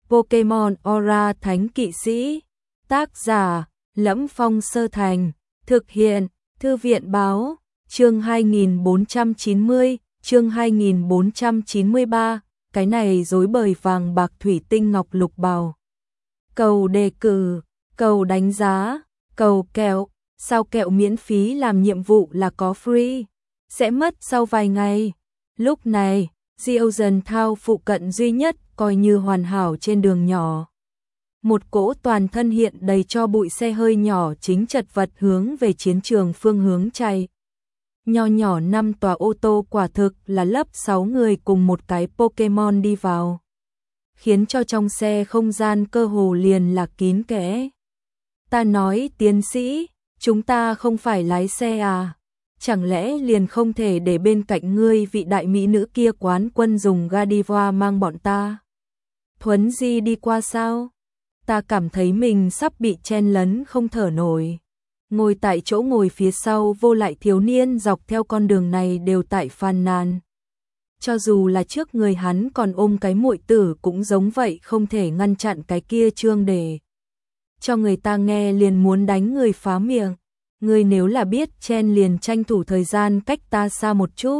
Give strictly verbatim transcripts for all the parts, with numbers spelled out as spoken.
Pokemon Aura Thánh Kỵ Sĩ. Tác giả Lẫm Phong Sơ Thành. Thực hiện Thư viện Báo. Chương hai nghìn bốn trăm chín mươi, chương hai nghìn bốn trăm chín mươi ba, cái này rối bời vàng bạc thủy tinh ngọc lục bào. Cầu đề cử, cầu đánh giá, cầu kẹo, sao kẹo miễn phí làm nhiệm vụ là có free, sẽ mất sau vài ngày. Lúc này, Diocen Town phụ cận duy nhất coi như hoàn hảo trên đường nhỏ. Một cỗ toàn thân hiện đầy cho bụi xe hơi nhỏ chính chật vật hướng về chiến trường phương hướng chạy. Nho nhỏ năm tòa ô tô quả thực là lấp sáu người cùng một cái Pokemon đi vào, khiến cho trong xe không gian cơ hồ liền là kín kẽ. Ta nói tiến sĩ, chúng ta không phải lái xe à? Chẳng lẽ liền không thể để bên cạnh ngươi vị đại mỹ nữ kia quán quân dùng Godiva mang bọn ta thuấn di đi qua sao? Ta cảm thấy mình sắp bị chen lấn không thở nổi. Ngồi tại chỗ ngồi phía sau vô lại thiếu niên dọc theo con đường này đều tại phàn nàn. Cho dù là trước người hắn còn ôm cái muội tử cũng giống vậy, không thể ngăn chặn cái kia trương để cho người ta nghe liền muốn đánh người phá miệng. Ngươi nếu là biết chen liền tranh thủ thời gian cách ta xa một chút.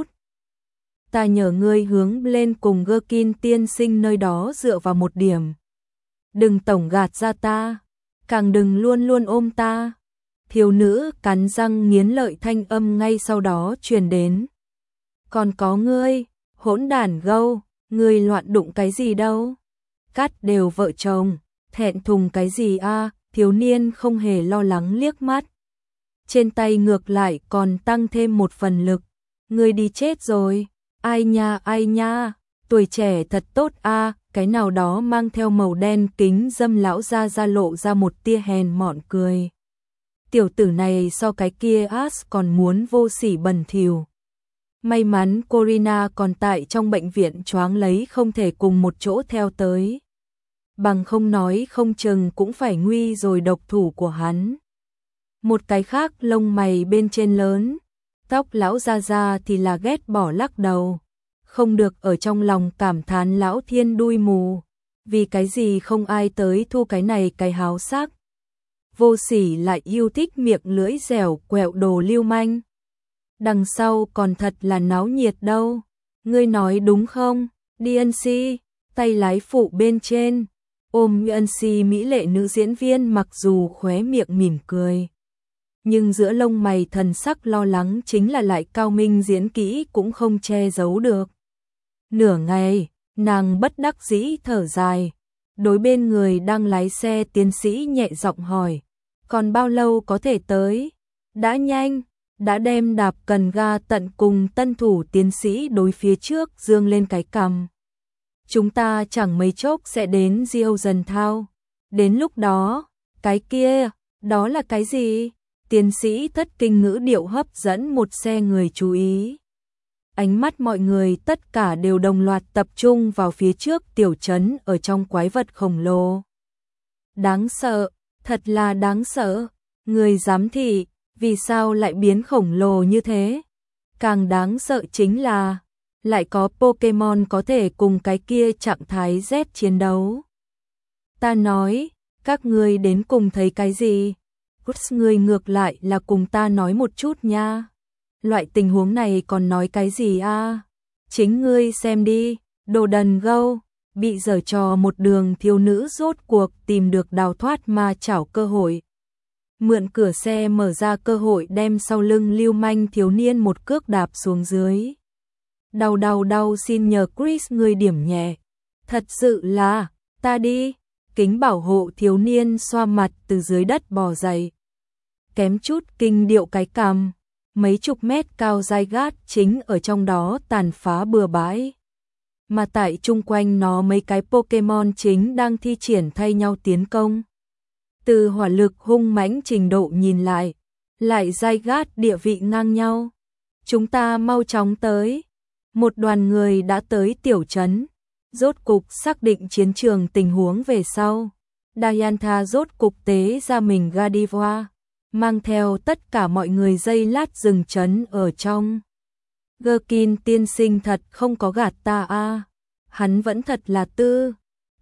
Ta nhờ ngươi hướng lên cùng Gherkin tiên sinh nơi đó dựa vào một điểm. Đừng tổng gạt ra ta, càng đừng luôn luôn ôm ta. Thiếu nữ cắn răng nghiến lợi thanh âm ngay sau đó truyền đến. Còn có ngươi, hỗn đản gâu, ngươi loạn đụng cái gì đâu? Cắt đều vợ chồng, thẹn thùng cái gì a? Thiếu niên không hề lo lắng liếc mắt. Trên tay ngược lại còn tăng thêm một phần lực. Ngươi đi chết rồi. Ai nha ai nha, tuổi trẻ thật tốt a. Cái nào đó mang theo màu đen kính dâm lão ra ra lộ ra một tia hèn mọn cười. Tiểu tử này so cái kia Ash còn muốn vô sỉ bẩn thỉu. May mắn Corina còn tại trong bệnh viện choáng lấy không thể cùng một chỗ theo tới. Bằng không nói không chừng cũng phải nguy rồi độc thủ của hắn. Một cái khác lông mày bên trên lớn, tóc lão ra ra thì là ghét bỏ lắc đầu. Không được ở trong lòng cảm thán lão thiên đuôi mù. Vì cái gì không ai tới thu cái này cái háo sắc. Vô sỉ lại yêu thích miệng lưỡi dẻo quẹo đồ lưu manh. Đằng sau còn thật là náo nhiệt đâu. Ngươi nói đúng không? đê en xê, tay lái phụ bên trên. Ôm đê en xê mỹ lệ nữ diễn viên mặc dù khóe miệng mỉm cười. Nhưng giữa lông mày thần sắc lo lắng chính là lại cao minh diễn kỹ cũng không che giấu được. Nửa ngày, nàng bất đắc dĩ thở dài. Đối bên người đang lái xe tiến sĩ nhẹ giọng hỏi. Còn bao lâu có thể tới? Đã nhanh, đã đem đạp cần ga tận cùng tân thủ tiến sĩ đối phía trước dương lên cái cằm. Chúng ta chẳng mấy chốc sẽ đến Diocen Town. Đến lúc đó, cái kia, đó là cái gì? Tiến sĩ thất kinh ngữ điệu hấp dẫn một xe người chú ý. Ánh mắt mọi người tất cả đều đồng loạt tập trung vào phía trước tiểu trấn ở trong quái vật khổng lồ. Đáng sợ, thật là đáng sợ. Người giám thị, vì sao lại biến khổng lồ như thế? Càng đáng sợ chính là, lại có Pokemon có thể cùng cái kia trạng thái Z chiến đấu. Ta nói, các ngươi đến cùng thấy cái gì? Người ngược lại là cùng ta nói một chút nha. Loại tình huống này còn nói cái gì a? À? Chính ngươi xem đi, đồ đần gâu. Bị giở trò một đường thiếu nữ rốt cuộc tìm được đào thoát ma chảo cơ hội. Mượn cửa xe mở ra cơ hội đem sau lưng lưu manh thiếu niên một cước đạp xuống dưới. Đau đau đau, xin nhờ Chris người điểm nhẹ. Thật sự là, ta đi. Kính bảo hộ thiếu niên xoa mặt từ dưới đất bò dậy. Kém chút kinh điệu cái cằm. Mấy chục mét cao dai gát chính ở trong đó tàn phá bừa bãi. Mà tại chung quanh nó mấy cái Pokemon chính đang thi triển thay nhau tiến công. Từ hỏa lực hung mãnh trình độ nhìn lại, lại dai gát địa vị ngang nhau. Chúng ta mau chóng tới. Một đoàn người đã tới tiểu trấn. Rốt cục xác định chiến trường tình huống về sau. Diantha rốt cục tế ra mình Godiva, mang theo tất cả mọi người dây lát dừng trấn ở trong. Gherkin tiên sinh thật không có gạt ta a. Hắn vẫn thật là tư.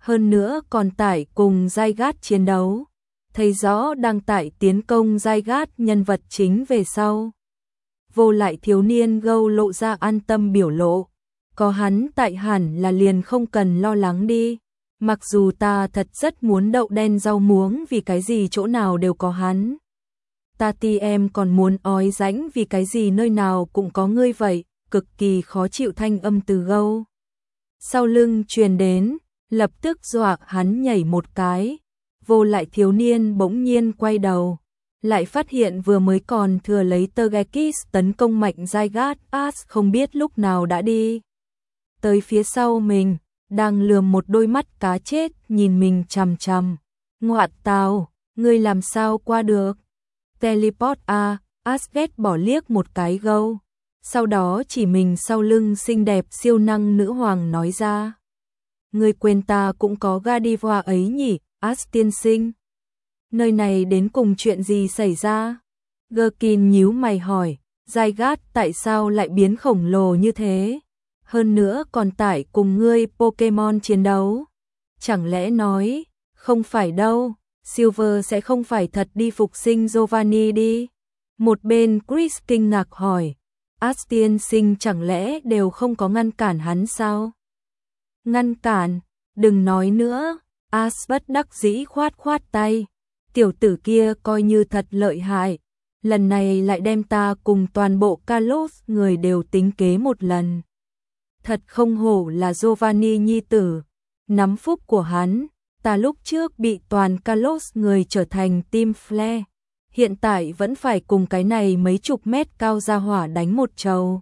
hơn nữa còn tải cùng Zygarde chiến đấu, thấy rõ đang tải tiến công Zygarde nhân vật chính về sau. Vô Lại thiếu niên Gâu lộ ra an tâm biểu lộ, có hắn tại hẳn là liền không cần lo lắng đi, mặc dù ta thật rất muốn đậu đen rau muống vì cái gì chỗ nào đều có hắn. Ta ti em còn muốn ói rãnh vì cái gì nơi nào cũng có ngươi vậy, cực kỳ khó chịu thanh âm từ Gâu sau lưng truyền đến, lập tức dọa hắn nhảy một cái. Vô Lại thiếu niên bỗng nhiên quay đầu, lại phát hiện vừa mới còn thừa lấy Togekiss tấn công mạnh Zygarde, Ash không biết lúc nào đã đi tới phía sau mình, đang lườm một đôi mắt cá chết nhìn mình chằm chằm. Ngoạn tào, ngươi làm sao qua được? Teleport a, Ash ghét bỏ liếc một cái Gâu, sau đó chỉ mình sau lưng xinh đẹp siêu năng nữ hoàng nói ra. Ngươi quên ta cũng có Gardevoir ấy nhỉ, Ash tiên sinh. Nơi này đến cùng chuyện gì xảy ra? Gherkin nhíu mày hỏi, Zygarde tại sao lại biến khổng lồ như thế? Hơn nữa còn tải cùng ngươi Pokemon chiến đấu. Chẳng lẽ nói, không phải đâu, Silver sẽ không phải thật đi phục sinh Giovanni đi? Một bên Chris kinh ngạc hỏi, Ash tiên sinh chẳng lẽ đều không có ngăn cản hắn sao? Ngăn cản, đừng nói nữa, Ash bất đắc dĩ khoát khoát tay. Tiểu tử kia coi như thật lợi hại, lần này lại đem ta cùng toàn bộ Kalos người đều tính kế một lần. Thật không hổ là Giovanni nhi tử, nắm phúc của hắn, ta lúc trước bị toàn Kalos người trở thành team Flare, hiện tại vẫn phải cùng cái này mấy chục mét cao ra hỏa đánh một trầu.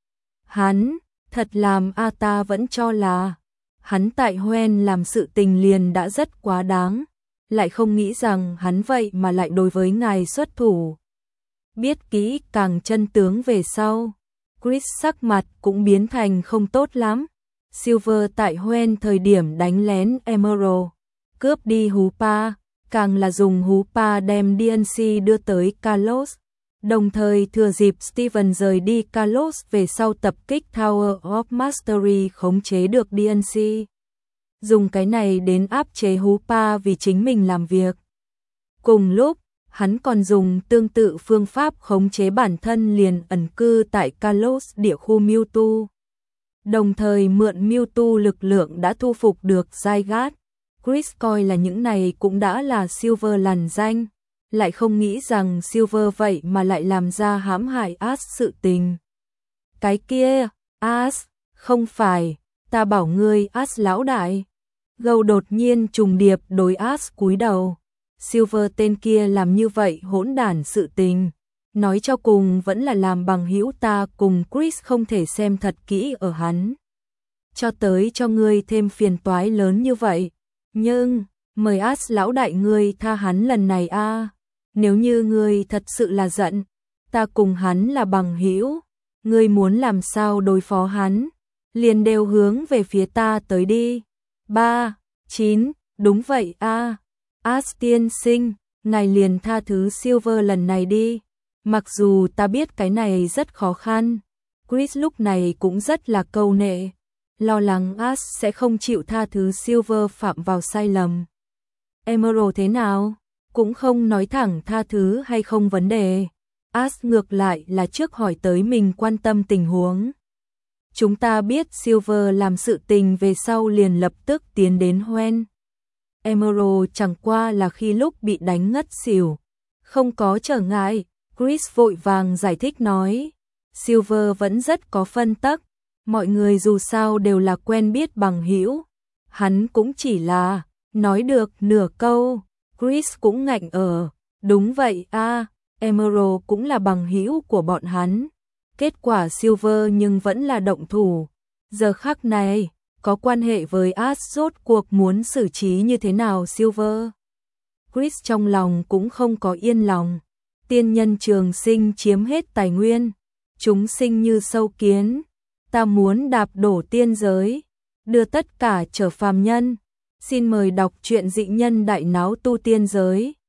Hắn, thật làm a ta vẫn cho là, hắn tại Hoenn làm sự tình liền đã rất quá đáng, lại không nghĩ rằng hắn vậy mà lại đối với ngài xuất thủ. Biết kỹ càng chân tướng về sau, Chris sắc mặt cũng biến thành không tốt lắm. Silver tại Hoenn thời điểm đánh lén Emerald, cướp đi Hoopa, càng là dùng Hoopa đem đê en xê đưa tới Kalos, đồng thời thừa dịp Steven rời đi Kalos về sau tập kích Tower of Mastery khống chế được đê en xê. Dùng cái này đến áp chế Hoopa vì chính mình làm việc. Cùng lúc, hắn còn dùng tương tự phương pháp khống chế bản thân liền ẩn cư tại Kalos địa khu Mewtwo. Đồng thời mượn Mewtwo lực lượng đã thu phục được Zygarde. Chris coi là những này cũng đã là Silver lằn danh, lại không nghĩ rằng Silver vậy mà lại làm ra hãm hại Ash sự tình. Cái kia, Ash, không phải, ta bảo ngươi Ash lão đại. Gâu đột nhiên trùng điệp đối Ash cúi đầu. Silver tên kia làm như vậy hỗn đản sự tình, nói cho cùng vẫn là làm bằng hữu ta cùng Chris không thể xem thật kỹ ở hắn. Cho tới cho ngươi thêm phiền toái lớn như vậy, nhưng mời Ash lão đại ngươi tha hắn lần này a. À. Nếu như ngươi thật sự là giận, ta cùng hắn là bằng hữu, ngươi muốn làm sao đối phó hắn, liền đều hướng về phía ta tới đi. ba, chín, đúng vậy a. À. Ash tiên sinh, ngài liền tha thứ Silver lần này đi. Mặc dù ta biết cái này rất khó khăn, Chris lúc này cũng rất là câu nệ, lo lắng Ash sẽ không chịu tha thứ Silver phạm vào sai lầm. Emerald thế nào? Cũng không nói thẳng tha thứ hay không vấn đề. Ash ngược lại là trước hỏi tới mình quan tâm tình huống. Chúng ta biết Silver làm sự tình về sau liền lập tức tiến đến Hoenn. Emerald chẳng qua là khi lúc bị đánh ngất xỉu, không có trở ngại. Chris vội vàng giải thích nói, Silver vẫn rất có phân tắc, mọi người dù sao đều là quen biết bằng hữu, hắn cũng chỉ là nói được nửa câu. Chris cũng ngạnh ở, đúng vậy a, à, Emerald cũng là bằng hữu của bọn hắn. Kết quả Silver nhưng vẫn là động thủ. Giờ khắc này, có quan hệ với Ash rốt cuộc muốn xử trí như thế nào Silver? Chris trong lòng cũng không có yên lòng. Tiên nhân trường sinh chiếm hết tài nguyên, chúng sinh như sâu kiến, ta muốn đạp đổ tiên giới, đưa tất cả trở phàm nhân. Xin mời đọc truyện Dị Nhân Đại Náo Tu Tiên Giới.